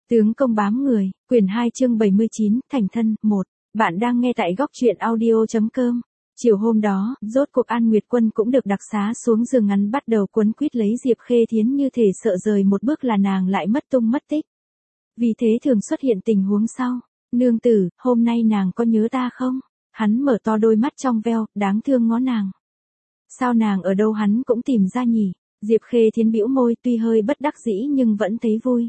Tướng công bám người, quyển 2 chương 79, thành thân, 1. Bạn đang nghe tại góc truyện audio.com. Chiều hôm đó, rốt cuộc An Nguyệt Quân cũng được đặc xá xuống giường ngắn bắt đầu quấn quýt lấy Diệp Khê Thiến, như thể sợ rời một bước là nàng lại mất tung mất tích. Vì thế thường xuất hiện tình huống sau. Nương tử, hôm nay nàng có nhớ ta không? Hắn mở to đôi mắt trong veo, đáng thương ngó nàng. Sao nàng ở đâu hắn cũng tìm ra nhỉ? Diệp Khê Thiến bĩu môi, tuy hơi bất đắc dĩ nhưng vẫn thấy vui.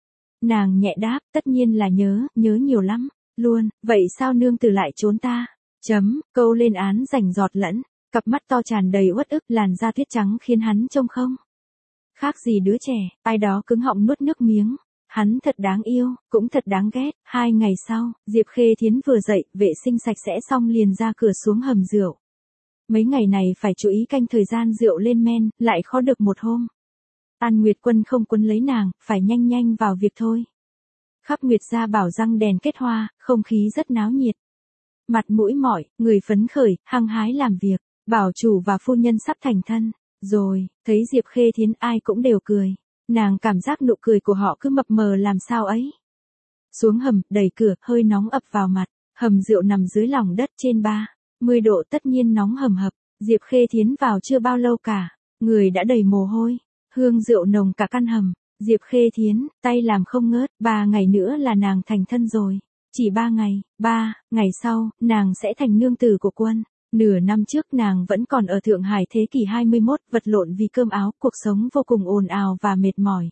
Nàng nhẹ đáp, tất nhiên là nhớ nhiều lắm, luôn, vậy sao nương tử lại trốn ta? Câu lên án rành giọt lẫn, cặp mắt to tràn đầy uất ức, làn da tuyết trắng khiến hắn trông không khác gì đứa trẻ, ai đó cứng họng nuốt nước miếng. Hắn thật đáng yêu, cũng thật đáng ghét. 2 ngày sau, Diệp Khê Thiến vừa dậy, vệ sinh sạch sẽ xong liền ra cửa xuống hầm rượu. Mấy ngày này phải chú ý canh thời gian rượu lên men, lại khó được một hôm. An Nguyệt Quân không quấn lấy nàng, phải nhanh vào việc thôi. Khắp Nguyệt gia bảo răng đèn kết hoa, không khí rất náo nhiệt. Mặt mũi mỏi, người phấn khởi, hăng hái làm việc. Bảo chủ và phu nhân sắp thành thân. Rồi, thấy Diệp Khê Thiến ai cũng đều cười. Nàng cảm giác nụ cười của họ cứ mập mờ làm sao ấy. Xuống hầm, đẩy cửa, hơi nóng ập vào mặt. Hầm rượu nằm dưới lòng đất trên 30 độ, tất nhiên nóng hầm hập. Diệp Khê Thiến vào chưa bao lâu cả, người đã đầy mồ hôi. Hương rượu nồng cả căn hầm. Diệp Khê Thiến, tay làm không ngớt. 3 ngày nữa là nàng thành thân rồi. Chỉ 3 ngày, 3 ngày sau, nàng sẽ thành nương tử của Quân. Nửa năm trước nàng vẫn còn ở Thượng Hải thế kỷ 21, vật lộn vì cơm áo, cuộc sống vô cùng ồn ào và mệt mỏi.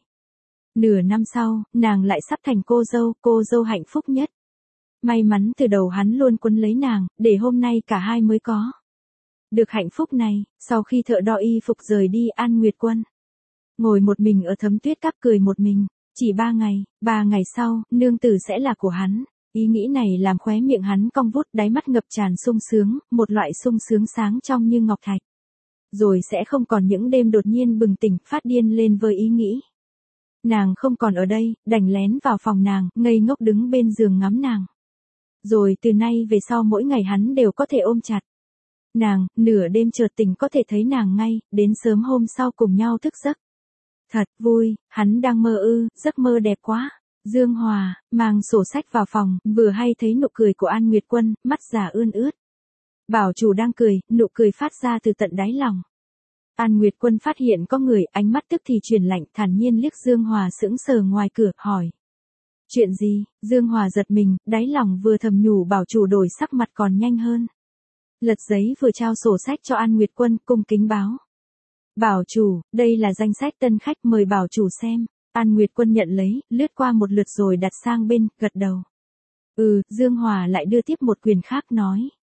Nửa năm sau, nàng lại sắp thành cô dâu hạnh phúc nhất. May mắn từ đầu hắn luôn quấn lấy nàng, để hôm nay cả hai mới có được hạnh phúc này. Sau khi thợ đo y phục rời đi, An Nguyệt Quân ngồi một mình ở thấm tuyết các cười một mình. Chỉ 3 ngày sau, nương tử sẽ là của hắn. Ý nghĩ này làm khóe miệng hắn cong vút, đáy mắt ngập tràn sung sướng, một loại sung sướng sáng trong như ngọc thạch. Rồi sẽ không còn những đêm đột nhiên bừng tỉnh, phát điên lên với ý nghĩ. Nàng không còn ở đây, đành lén vào phòng nàng, ngây ngốc đứng bên giường ngắm nàng. Rồi từ nay về sau mỗi ngày hắn đều có thể ôm chặt nàng, nửa đêm chợt tỉnh có thể thấy nàng ngay, đến sớm hôm sau cùng nhau thức giấc. Thật vui, hắn đang mơ giấc mơ đẹp quá. Dương Hòa, mang sổ sách vào phòng, vừa hay thấy nụ cười của An Nguyệt Quân, mắt già ươn ướt. Bảo chủ đang cười, nụ cười phát ra từ tận đáy lòng. An Nguyệt Quân phát hiện có người, ánh mắt tức thì chuyển lạnh, thản nhiên liếc Dương Hòa sững sờ ngoài cửa, hỏi. Chuyện gì? Dương Hòa giật mình, đáy lòng vừa thầm nhủ bảo chủ đổi sắc mặt còn nhanh hơn. Lật giấy vừa trao sổ sách cho An Nguyệt Quân, cung kính báo. Bảo chủ, đây là danh sách tân khách, mời bảo chủ xem. An Nguyệt Quân nhận lấy, lướt qua một lượt rồi đặt sang bên, gật đầu. Dương Hòa lại đưa tiếp một quyển khác nói.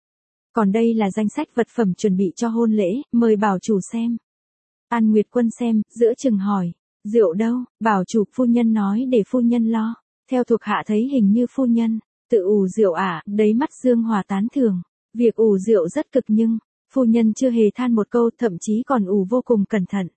Còn đây là danh sách vật phẩm chuẩn bị cho hôn lễ, mời bảo chủ xem. An Nguyệt Quân xem, giữa chừng hỏi. Rượu đâu? Bảo chủ, phu nhân nói để phu nhân lo. Theo thuộc hạ thấy hình như phu nhân tự ủ rượu à? Đấy mắt Dương Hòa tán thưởng. Việc ủ rượu rất cực nhưng phu nhân chưa hề than một câu, thậm chí còn ủ vô cùng cẩn thận.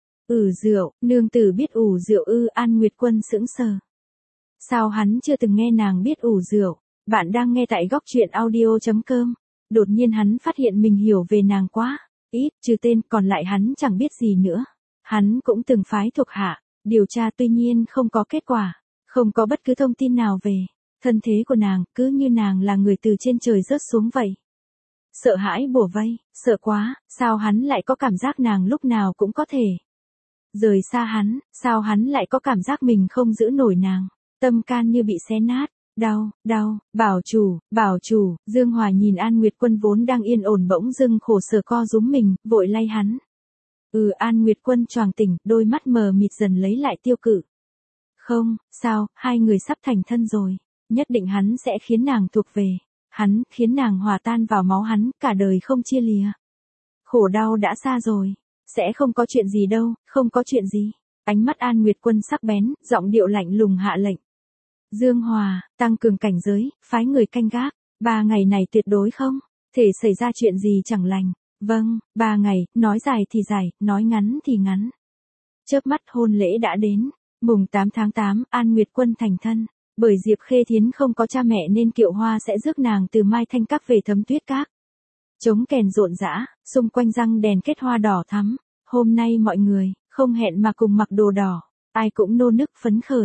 Rượu, nương tử biết ủ rượu ư? An Nguyệt Quân sững sờ. Sao hắn chưa từng nghe nàng biết ủ rượu? Bạn đang nghe tại góc truyện audio.com. Đột nhiên hắn phát hiện mình hiểu về nàng quá ít, trừ tên, còn lại hắn chẳng biết gì nữa. Hắn cũng từng phái thuộc hạ điều tra, tuy nhiên không có kết quả, không có bất cứ thông tin nào về thân thế của nàng, cứ như nàng là người từ trên trời rớt xuống vậy. Sợ hãi bủa vây, sợ quá, sao hắn lại có cảm giác nàng lúc nào cũng có thể rời xa hắn, sao hắn lại có cảm giác mình không giữ nổi nàng, tâm can như bị xé nát. Đau, bảo chủ, Dương Hòa nhìn An Nguyệt Quân vốn đang yên ổn bỗng dưng khổ sở co rúm mình, vội lay hắn. An Nguyệt Quân choàng tỉnh, đôi mắt mờ mịt dần lấy lại tiêu cự. Không, sao, hai người sắp thành thân rồi, nhất định hắn sẽ khiến nàng thuộc về, hắn khiến nàng hòa tan vào máu hắn, cả đời không chia lìa. Khổ đau đã xa rồi, sẽ không có chuyện gì đâu, không có chuyện gì. Ánh mắt An Nguyệt Quân sắc bén, giọng điệu lạnh lùng hạ lệnh. Dương Hòa, tăng cường cảnh giới, phái người canh gác, 3 ngày này tuyệt đối không thể xảy ra chuyện gì chẳng lành. Vâng, 3 ngày, nói dài thì dài, nói ngắn thì ngắn. Chớp mắt hôn lễ đã đến, mùng 8 tháng 8, An Nguyệt Quân thành thân. Bởi Diệp Khê Thiến không có cha mẹ nên Kiệu Hoa sẽ rước nàng từ Mai Thanh Các về Thấm Tuyết Các. Trống kèn rộn rã, xung quanh răng đèn kết hoa đỏ thắm. Hôm nay mọi người không hẹn mà cùng mặc đồ đỏ, ai cũng nô nức phấn khởi.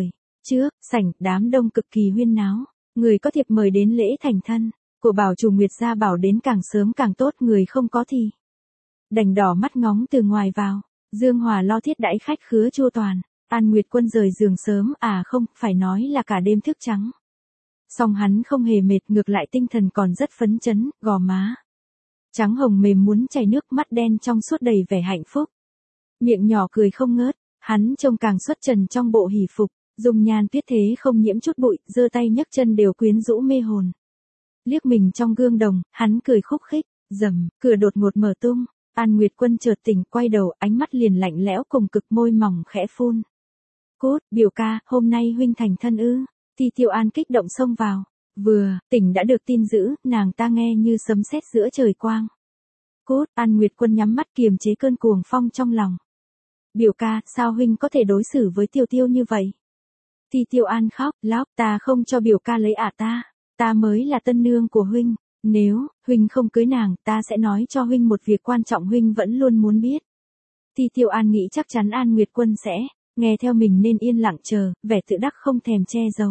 trước, sảnh, đám đông cực kỳ huyên náo. Người có thiệp mời đến lễ thành thân, của bảo chủ Nguyệt gia bảo đến càng sớm càng tốt, người không có thì đành đỏ mắt ngóng từ ngoài vào. Dương Hòa lo thiết đãi khách khứa chu toàn. An Nguyệt Quân rời giường sớm, không, phải nói là cả đêm thức trắng. Song hắn không hề mệt, ngược lại tinh thần còn rất phấn chấn, gò má trắng hồng mềm muốn chảy nước, mắt đen trong suốt đầy vẻ hạnh phúc. Miệng nhỏ cười không ngớt, hắn trông càng xuất trần trong bộ hỷ phục, dung nhan tuyết thế không nhiễm chút bụi, giơ tay nhấc chân đều quyến rũ mê hồn. Liếc mình trong gương đồng, hắn cười khúc khích, rầm, cửa đột ngột mở tung. An Nguyệt Quân chợt tỉnh, quay đầu, ánh mắt liền lạnh lẽo cùng cực, môi mỏng khẽ phun. Cốt, biểu ca, hôm nay huynh thành thân ư? Ti Tiêu An kích động xông vào. Vừa tỉnh đã được tin dữ, nàng ta nghe như sấm sét giữa trời quang. Cốt, An Nguyệt Quân nhắm mắt kiềm chế cơn cuồng phong trong lòng. Biểu ca, sao huynh có thể đối xử với Tiêu Tiêu như vậy? Ti Tiêu An khóc, lóc, ta không cho biểu ca lấy ta mới là tân nương của huynh. Nếu huynh không cưới nàng, ta sẽ nói cho huynh một việc quan trọng huynh vẫn luôn muốn biết. Ti Tiêu An nghĩ chắc chắn An Nguyệt Quân sẽ nghe theo mình nên yên lặng chờ, vẻ tự đắc không thèm che giấu.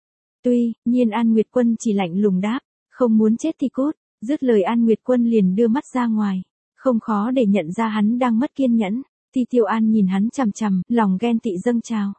Tuy nhiên An Nguyệt Quân chỉ lạnh lùng đáp, không muốn chết thì cút. Dứt lời An Nguyệt Quân liền đưa mắt ra ngoài, không khó để nhận ra hắn đang mất kiên nhẫn. Ti Tiêu An nhìn hắn chằm chằm, lòng ghen tị dâng trào.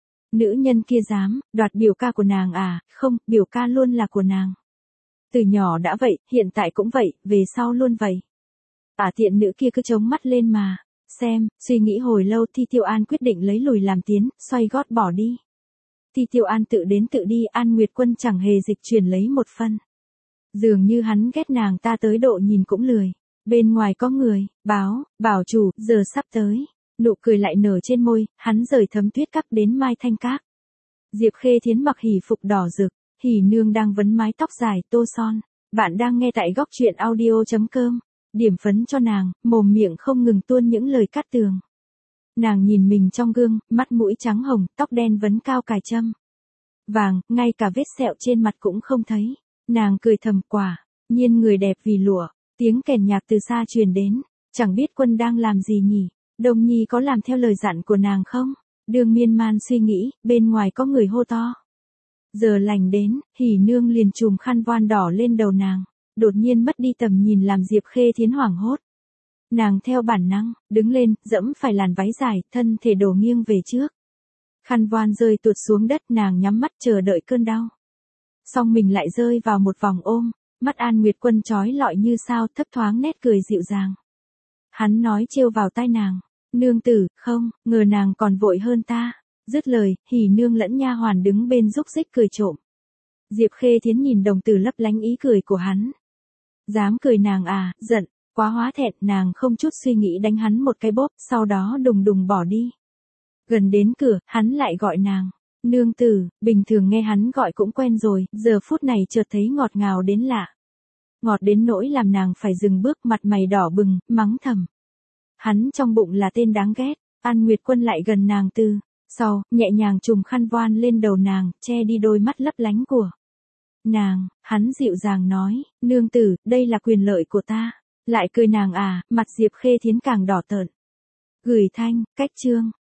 Nữ nhân kia dám đoạt biểu ca của nàng à? Không, biểu ca luôn là của nàng. Từ nhỏ đã vậy, hiện tại cũng vậy, về sau luôn vậy. Tiện nữ kia cứ chống mắt lên mà xem. Suy nghĩ hồi lâu, Ti Tiêu An quyết định lấy lùi làm tiến, xoay gót bỏ đi. Ti Tiêu An tự đến tự đi, An Nguyệt Quân chẳng hề dịch chuyển lấy một phân. Dường như hắn ghét nàng ta tới độ nhìn cũng lười. Bên ngoài có người bảo chủ, giờ sắp tới. Nụ cười lại nở trên môi, hắn rời Thấm Tuyết Các đến Mai Thanh Các. Diệp Khê Thiến mặc hỷ phục đỏ rực, hỉ nương đang vấn mái tóc dài, tô son. Bạn đang nghe tại góc truyện audio.com. Điểm phấn cho nàng, mồm miệng không ngừng tuôn những lời cát tường. Nàng nhìn mình trong gương, mắt mũi trắng hồng, tóc đen vấn cao cài châm vàng, ngay cả vết sẹo trên mặt cũng không thấy. Nàng cười thầm, quả nhiên người đẹp vì lụa. Tiếng kèn nhạc từ xa truyền đến, chẳng biết Quân đang làm gì nhỉ? Đồng Nhi có làm theo lời dặn của nàng không? Đường miên man suy nghĩ, bên ngoài có người hô to. Giờ lành đến, hỉ nương liền chùm khăn voan đỏ lên đầu nàng, đột nhiên mất đi tầm nhìn làm Diệp Khê Thiến hoảng hốt. Nàng theo bản năng, đứng lên, dẫm phải làn váy dài, thân thể đổ nghiêng về trước. Khăn voan rơi tuột xuống đất, nàng nhắm mắt chờ đợi cơn đau. Song mình lại rơi vào một vòng ôm, mắt An Nguyệt Quân trói lọi như sao, thấp thoáng nét cười dịu dàng. Hắn nói trêu vào tai nàng, nương tử, không, ngờ nàng còn vội hơn ta. Dứt lời, hỉ nương lẫn nha hoàn đứng bên rúc rích cười trộm. Diệp Khê Thiến nhìn đồng tử lấp lánh ý cười của hắn. Dám cười nàng à? Giận quá hóa thẹn, nàng không chút suy nghĩ đánh hắn một cái bóp, sau đó đùng đùng bỏ đi. Gần đến cửa, hắn lại gọi nàng. Nương tử, bình thường nghe hắn gọi cũng quen rồi, giờ phút này chợt thấy ngọt ngào đến lạ. Ngọt đến nỗi làm nàng phải dừng bước, mặt mày đỏ bừng, mắng thầm. Hắn trong bụng là tên đáng ghét. An Nguyệt Quân lại gần nàng từ sau, nhẹ nhàng trùm khăn voan lên đầu nàng, che đi đôi mắt lấp lánh của nàng. Hắn dịu dàng nói, nương tử, đây là quyền lợi của ta. Lại cười nàng à? Mặt Diệp Khê Thiến càng đỏ tợn. Gửi thanh, cách chương.